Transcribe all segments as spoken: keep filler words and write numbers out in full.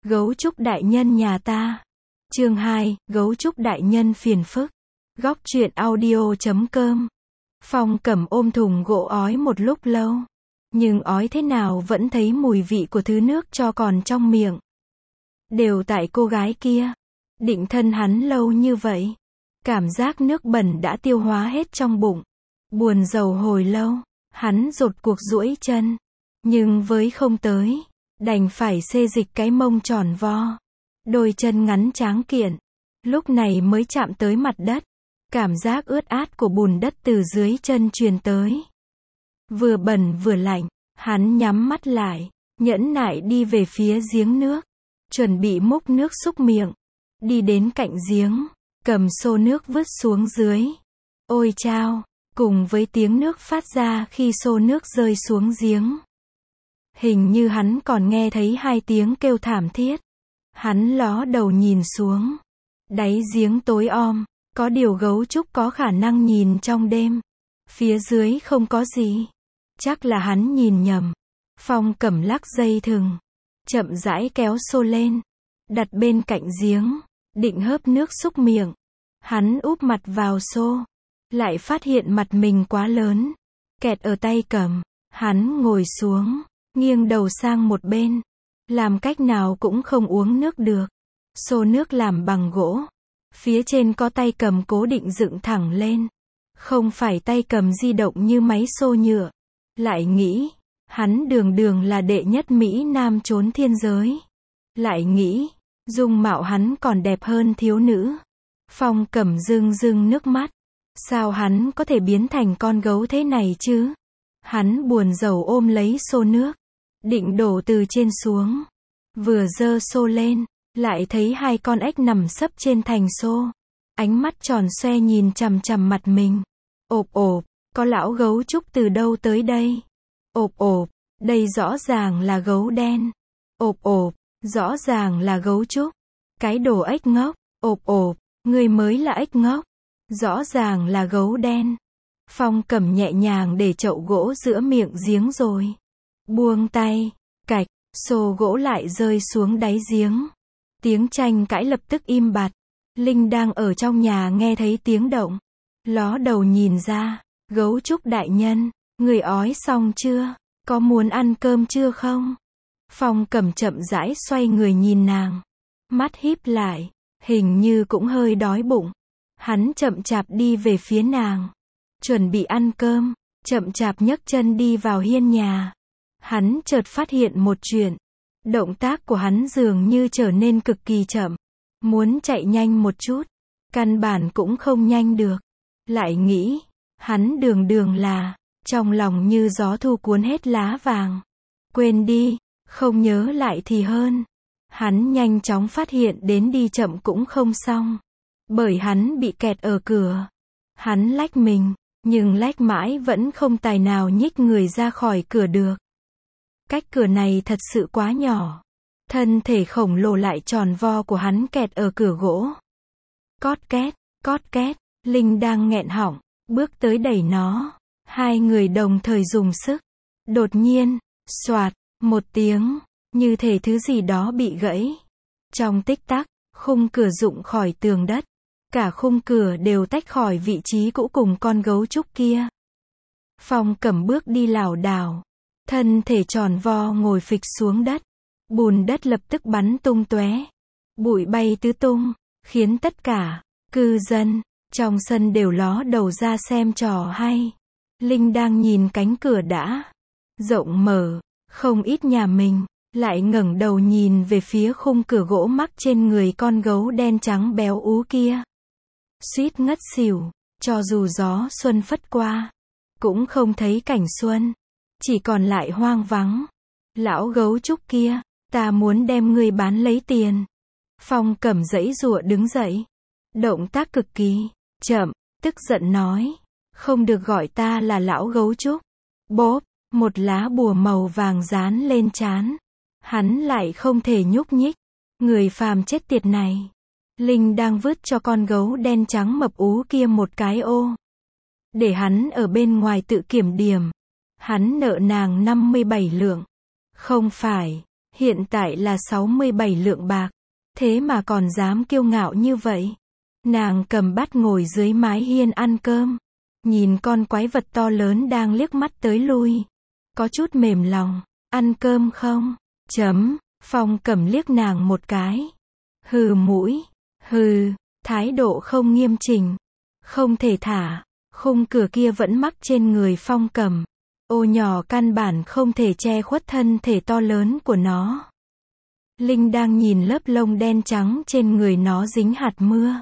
Gấu trúc đại nhân nhà ta. Chương hai, Gấu trúc đại nhân phiền phức. Góc truyện audio chấm com. Phong Cẩm ôm thùng gỗ ói một lúc lâu. Nhưng ói thế nào vẫn thấy mùi vị của thứ nước cho còn trong miệng. Đều tại cô gái kia. Định thân hắn lâu như vậy. Cảm giác nước bẩn đã tiêu hóa hết trong bụng. Buồn rầu hồi lâu. Hắn rột cuộc duỗi chân. Nhưng với không tới. Đành phải xê dịch cái mông tròn vo. Đôi chân ngắn tráng kiện. Lúc này mới chạm tới mặt đất. Cảm giác ướt át của bùn đất từ dưới chân truyền tới. Vừa bẩn vừa lạnh. Hắn nhắm mắt lại. Nhẫn nại đi về phía giếng nước. Chuẩn bị múc nước xúc miệng. Đi đến cạnh giếng. Cầm xô nước vứt xuống dưới. Ôi chao! Cùng với tiếng nước phát ra khi xô nước rơi xuống giếng. Hình như hắn còn nghe thấy hai tiếng kêu thảm thiết. Hắn ló đầu nhìn xuống. Đáy giếng tối om. Có điều gấu trúc có khả năng nhìn trong đêm. Phía dưới không có gì. Chắc là hắn nhìn nhầm. Phong Cẩm lắc dây thừng. Chậm rãi kéo xô lên. Đặt bên cạnh giếng. Định hớp nước xúc miệng. Hắn úp mặt vào xô. Lại phát hiện mặt mình quá lớn. Kẹt ở tay cầm. Hắn ngồi xuống. Nghiêng đầu sang một bên. Làm cách nào cũng không uống nước được. Xô nước làm bằng gỗ. Phía trên có tay cầm cố định dựng thẳng lên. Không phải tay cầm di động như máy xô nhựa. Lại nghĩ. Hắn đường đường là đệ nhất Mỹ Nam trốn thiên giới. Lại nghĩ. Dung mạo hắn còn đẹp hơn thiếu nữ. Phong Cẩm rưng rưng nước mắt. Sao hắn có thể biến thành con gấu thế này chứ? Hắn buồn rầu ôm lấy xô nước. Định đổ từ trên xuống. Vừa giơ xô lên. Lại thấy hai con ếch nằm sấp trên thành xô. Ánh mắt tròn xoe nhìn chằm chằm mặt mình. Ộp ộp, có lão gấu trúc từ đâu tới đây? Ộp ộp, đây rõ ràng là gấu đen. Ộp ộp, rõ ràng là gấu trúc. Cái đồ ếch ngốc. Ộp ộp, ngươi mới là ếch ngốc. Rõ ràng là gấu đen. Phong Cẩm nhẹ nhàng để chậu gỗ giữa miệng giếng rồi. Buông tay. Cạch, xô gỗ lại rơi xuống đáy giếng. Tiếng tranh cãi lập tức im bặt. Linh đang ở trong nhà nghe thấy tiếng động. Ló đầu nhìn ra. Gấu trúc đại nhân, người ói xong chưa? Có muốn ăn cơm chưa không? Phong Cẩm chậm rãi xoay người nhìn nàng. Mắt híp lại. Hình như cũng hơi đói bụng. Hắn chậm chạp đi về phía nàng. Chuẩn bị ăn cơm. Chậm chạp nhấc chân đi vào hiên nhà. Hắn chợt phát hiện một chuyện. Động tác của hắn dường như trở nên cực kỳ chậm. Muốn chạy nhanh một chút. Căn bản cũng không nhanh được. Lại nghĩ. Hắn đường đường là. Trong lòng như gió thu cuốn hết lá vàng. Quên đi. Không nhớ lại thì hơn. Hắn nhanh chóng phát hiện đến đi chậm cũng không xong. Bởi hắn bị kẹt ở cửa. Hắn lách mình. Nhưng lách mãi vẫn không tài nào nhích người ra khỏi cửa được. Cách cửa này thật sự quá nhỏ. Thân thể khổng lồ lại tròn vo của hắn kẹt ở cửa gỗ. Cót két, cót két, Linh đang nghẹn họng, bước tới đẩy nó. Hai người đồng thời dùng sức. Đột nhiên, xoạt, một tiếng, như thể thứ gì đó bị gãy. Trong tích tắc, khung cửa rụng khỏi tường đất. Cả khung cửa đều tách khỏi vị trí cũ cùng con gấu trúc kia. Phong Cẩm bước đi lảo đảo. Thân thể tròn vo ngồi phịch xuống đất. Bùn đất lập tức bắn tung tóe. Bụi bay tứ tung. Khiến tất cả cư dân trong sân đều ló đầu ra xem trò hay. Linh đang nhìn cánh cửa đã rộng mở. Không ít nhà mình. Lại ngẩng đầu nhìn về phía khung cửa gỗ mắc trên người con gấu đen trắng béo ú kia. Suýt ngất xỉu. Cho dù gió xuân phất qua. Cũng không thấy cảnh xuân. Chỉ còn lại hoang vắng. Lão gấu trúc kia. Ta muốn đem ngươi bán lấy tiền. Phong Cẩm giãy giụa đứng dậy. Động tác cực kỳ chậm. Tức giận nói. Không được gọi ta là lão gấu trúc. Bốp. Một lá bùa màu vàng dán lên trán. Hắn lại không thể nhúc nhích. Người phàm chết tiệt này. Linh đang vứt cho con gấu đen trắng mập ú kia một cái ô. Để hắn ở bên ngoài tự kiểm điểm. Hắn nợ nàng năm mươi bảy lượng. Không phải. Hiện tại là sáu mươi bảy lượng bạc. Thế mà còn dám kiêu ngạo như vậy. Nàng cầm bát ngồi dưới mái hiên ăn cơm. Nhìn con quái vật to lớn đang liếc mắt tới lui. Có chút mềm lòng. Ăn cơm không? Chấm. Phong Cẩm liếc nàng một cái. Hừ mũi. Hừ. Thái độ không nghiêm chỉnh. Không thể thả. Khung cửa kia vẫn mắc trên người Phong Cẩm. Ô nhỏ căn bản không thể che khuất thân thể to lớn của nó. Linh đang nhìn lớp lông đen trắng trên người nó dính hạt mưa.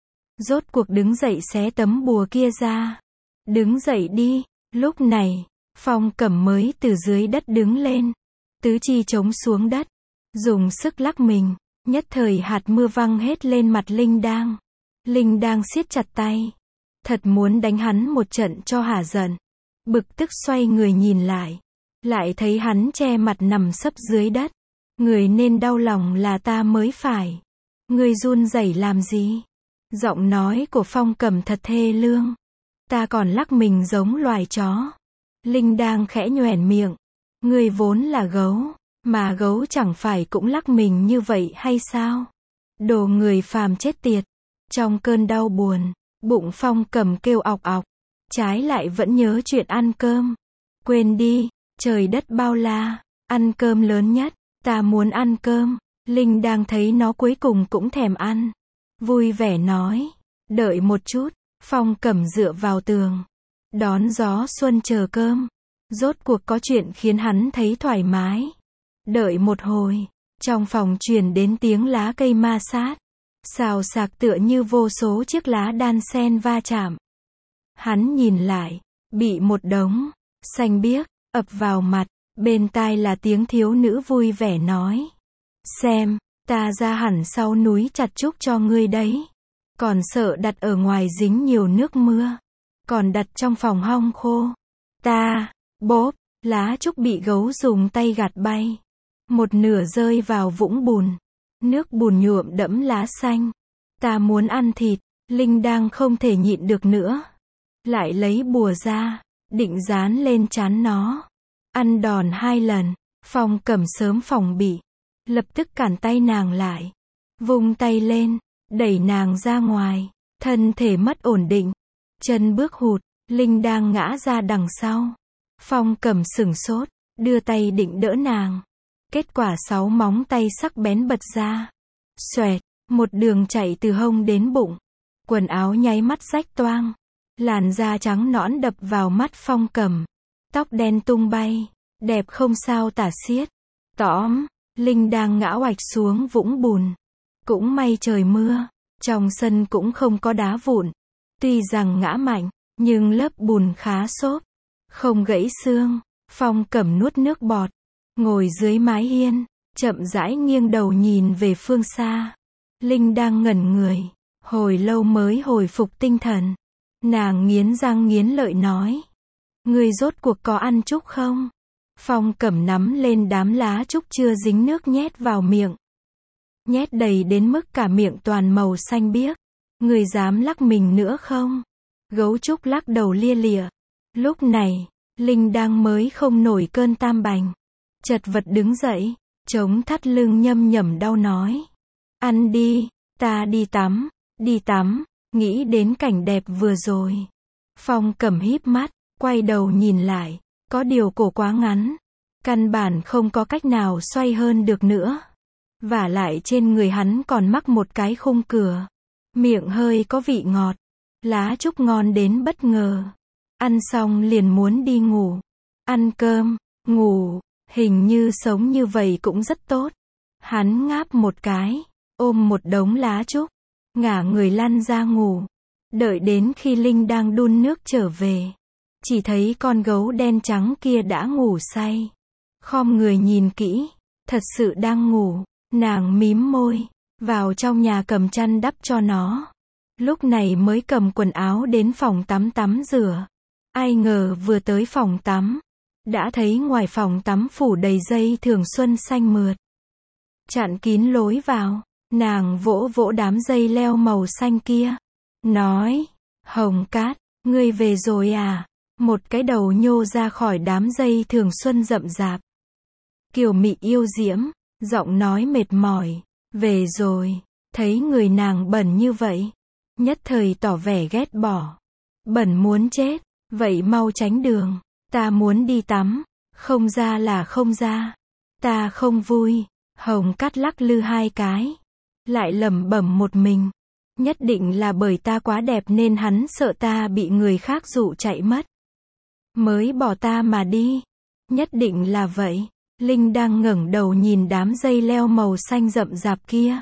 Rốt cuộc đứng dậy xé tấm bùa kia ra. Đứng dậy đi. Lúc này, Phong Cẩm mới từ dưới đất đứng lên. Tứ chi chống xuống đất. Dùng sức lắc mình. Nhất thời hạt mưa văng hết lên mặt Linh đang. Linh đang siết chặt tay. Thật muốn đánh hắn một trận cho hả giận. Bực tức xoay người nhìn lại. Lại thấy hắn che mặt nằm sấp dưới đất. Người nên đau lòng là ta mới phải. Người run rẩy làm gì? Giọng nói của Phong Cẩm thật thê lương. Ta còn lắc mình giống loài chó. Linh đang khẽ nhoẻn miệng. Người vốn là gấu. Mà gấu chẳng phải cũng lắc mình như vậy hay sao? Đồ người phàm chết tiệt. Trong cơn đau buồn, bụng Phong Cẩm kêu ọc ọc. Trái lại vẫn nhớ chuyện ăn cơm. Quên đi, trời đất bao la. Ăn cơm lớn nhất. Ta muốn ăn cơm. Linh đang thấy nó cuối cùng cũng thèm ăn. Vui vẻ nói. Đợi một chút. Phong Cẩm dựa vào tường. Đón gió xuân chờ cơm. Rốt cuộc có chuyện khiến hắn thấy thoải mái. Đợi một hồi. Trong phòng truyền đến tiếng lá cây ma sát. Xào xạc tựa như vô số chiếc lá đan sen va chạm. Hắn nhìn lại. Bị một đống. Xanh biếc. ập vào mặt. Bên tai là tiếng thiếu nữ vui vẻ nói. Xem. Ta ra hẳn sau núi chặt trúc cho ngươi đấy. Còn sợ đặt ở ngoài dính nhiều nước mưa. Còn đặt trong phòng hong khô. Ta. Bốp. Lá trúc bị gấu dùng tay gạt bay. Một nửa rơi vào vũng bùn. Nước bùn nhuộm đẫm lá xanh. Ta muốn ăn thịt. Linh đang không thể nhịn được nữa. Lại lấy bùa ra. Định dán lên trán nó. Ăn đòn hai lần. Phong Cẩm sớm phòng bị. Lập tức cản tay nàng lại. Vung tay lên. Đẩy nàng ra ngoài. Thân thể mất ổn định. Chân bước hụt. Linh đang ngã ra đằng sau. Phong Cẩm sửng sốt. Đưa tay định đỡ nàng. Kết quả sáu móng tay sắc bén bật ra. Xoẹt. Một đường chạy từ hông đến bụng. Quần áo nháy mắt rách toang. Làn da trắng nõn đập vào mắt Phong Cẩm. Tóc đen tung bay. Đẹp không sao tả xiết. Tõm. Linh đang ngã oạch xuống vũng bùn. Cũng may trời mưa. Trong sân cũng không có đá vụn. Tuy rằng ngã mạnh. Nhưng lớp bùn khá xốp. Không gãy xương. Phong Cẩm nuốt nước bọt. Ngồi dưới mái hiên. Chậm rãi nghiêng đầu nhìn về phương xa. Linh đang ngẩn người. Hồi lâu mới hồi phục tinh thần. Nàng nghiến răng nghiến lợi nói. Ngươi rốt cuộc có ăn trúc không? Phong Cẩm nắm lên đám lá trúc chưa dính nước nhét vào miệng. Nhét đầy đến mức cả miệng toàn màu xanh biếc. Ngươi dám lắc mình nữa không? Gấu trúc lắc đầu lia lịa. Lúc này, Linh đang mới không nổi cơn tam bành. Chật vật đứng dậy, chống thắt lưng nhâm nhẩm đau nói. Ăn đi, ta đi tắm, đi tắm, nghĩ đến cảnh đẹp vừa rồi. Phong Cẩm híp mắt, quay đầu nhìn lại, có điều cổ quá ngắn. Căn bản không có cách nào xoay hơn được nữa. Vả lại trên người hắn còn mắc một cái khung cửa. Miệng hơi có vị ngọt. Lá trúc ngon đến bất ngờ. Ăn xong liền muốn đi ngủ. Ăn cơm, ngủ, hình như sống như vậy cũng rất tốt. Hắn ngáp một cái, ôm một đống lá trúc, ngả người lăn ra ngủ. Đợi đến khi Linh đang đun nước trở về, chỉ thấy con gấu đen trắng kia đã ngủ say. Khom người nhìn kỹ, thật sự đang ngủ. Nàng mím môi, vào trong nhà cầm chăn đắp cho nó. Lúc này mới cầm quần áo đến phòng tắm tắm rửa. Ai ngờ vừa tới phòng tắm, đã thấy ngoài phòng tắm phủ đầy dây thường xuân xanh mượt. Chặn kín lối vào, nàng vỗ vỗ đám dây leo màu xanh kia. Nói, Hồng Cát, ngươi về rồi à? Một cái đầu nhô ra khỏi đám dây thường xuân rậm rạp. Kiều mị yêu diễm, giọng nói mệt mỏi, về rồi, thấy người nàng bẩn như vậy, nhất thời tỏ vẻ ghét bỏ. Bẩn muốn chết, vậy mau tránh đường, ta muốn đi tắm, không ra là không ra, ta không vui. Hồng Cát lắc lư hai cái, lại lẩm bẩm một mình, nhất định là bởi ta quá đẹp nên hắn sợ ta bị người khác dụ chạy mất, mới bỏ ta mà đi, nhất định là vậy. Linh đang ngẩng đầu nhìn đám dây leo màu xanh rậm rạp kia,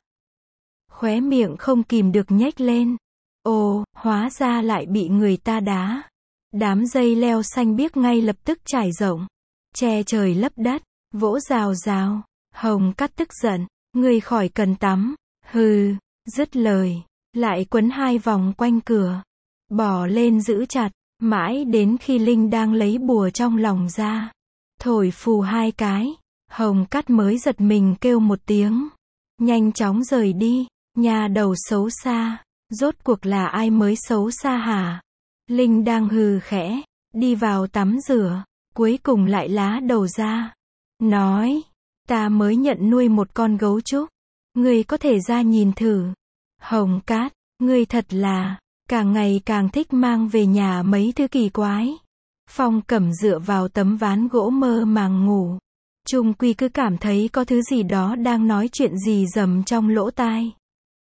khóe miệng không kìm được nhếch lên. Ồ, hóa ra lại bị người ta đá. Đám dây leo xanh biếc ngay lập tức trải rộng, che trời lấp đất, vỗ rào rào. Hồng Cát tức giận, ngươi khỏi cần tắm. Hừ, dứt lời, lại quấn hai vòng quanh cửa, bỏ lên giữ chặt, mãi đến khi Linh đang lấy bùa trong lòng ra, thổi phù hai cái, Hồng Cát mới giật mình kêu một tiếng, nhanh chóng rời đi. Nhà đầu xấu xa, rốt cuộc là ai mới xấu xa hả? Linh đang hừ khẽ, đi vào tắm rửa, cuối cùng lại lá đầu ra, nói, ta mới nhận nuôi một con gấu trúc, ngươi có thể ra nhìn thử. Hồng Cát, ngươi thật là, càng ngày càng thích mang về nhà mấy thứ kỳ quái. Phong Cẩm dựa vào tấm ván gỗ mơ màng ngủ, chung quy cứ cảm thấy có thứ gì đó đang nói chuyện gì rầm trong lỗ tai.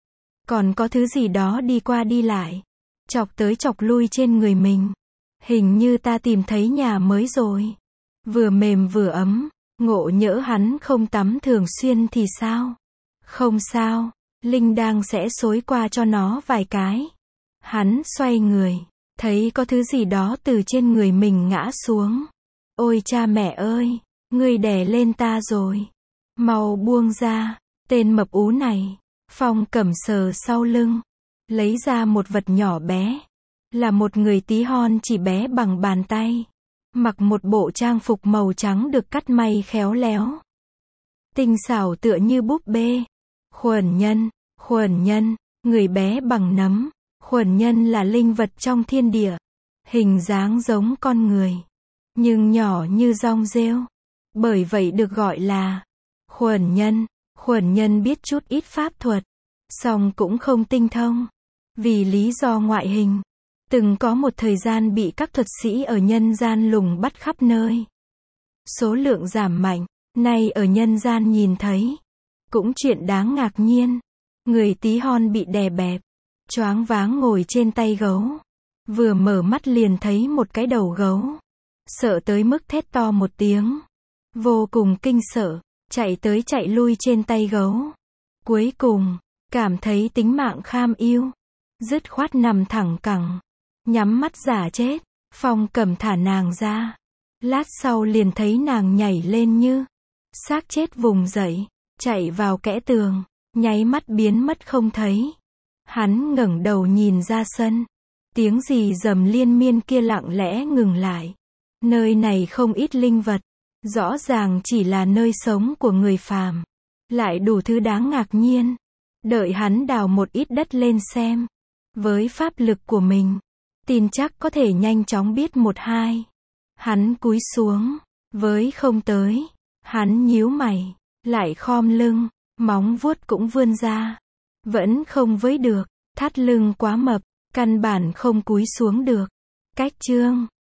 Còn có thứ gì đó đi qua đi lại, chọc tới chọc lui trên người mình. Hình như ta tìm thấy nhà mới rồi. Vừa mềm vừa ấm, ngộ nhỡ hắn không tắm thường xuyên thì sao? Không sao, Linh đang sẽ xối qua cho nó vài cái. Hắn xoay người, thấy có thứ gì đó từ trên người mình ngã xuống. Ôi cha mẹ ơi, ngươi đè lên ta rồi. Mau buông ra, tên mập ú này. Phong Cẩm sờ sau lưng, lấy ra một vật nhỏ bé, là một người tí hon chỉ bé bằng bàn tay, mặc một bộ trang phục màu trắng được cắt may khéo léo, tinh xảo tựa như búp bê. Khuẩn Nhân, Khuẩn Nhân, người bé bằng nấm. Khuẩn Nhân là linh vật trong thiên địa, hình dáng giống con người, nhưng nhỏ như dong rêu, bởi vậy được gọi là Khuẩn Nhân. Khuẩn Nhân biết chút ít pháp thuật, song cũng không tinh thông, vì lý do ngoại hình, từng có một thời gian bị các thuật sĩ ở nhân gian lùng bắt khắp nơi. Số lượng giảm mạnh, nay ở nhân gian nhìn thấy, cũng chuyện đáng ngạc nhiên. Người tí hon bị đè bẹp, choáng váng ngồi trên tay gấu, vừa mở mắt liền thấy một cái đầu gấu, sợ tới mức thét to một tiếng, vô cùng kinh sợ, chạy tới chạy lui trên tay gấu. Cuối cùng, cảm thấy tính mạng kham ưu, dứt khoát nằm thẳng cẳng, nhắm mắt giả chết. Phong Cẩm thả nàng ra, lát sau liền thấy nàng nhảy lên như xác chết vùng dậy, chạy vào kẽ tường, nháy mắt biến mất không thấy. Hắn ngẩng đầu nhìn ra sân, tiếng gì rầm liên miên kia lặng lẽ ngừng lại. Nơi này không ít linh vật, rõ ràng chỉ là nơi sống của người phàm, lại đủ thứ đáng ngạc nhiên. Đợi hắn đào một ít đất lên xem, với pháp lực của mình, tin chắc có thể nhanh chóng biết một hai. Hắn cúi xuống, với không tới, hắn nhíu mày, lại khom lưng, móng vuốt cũng vươn ra, vẫn không với được, thắt lưng quá mập, căn bản không cúi xuống được. Cách chương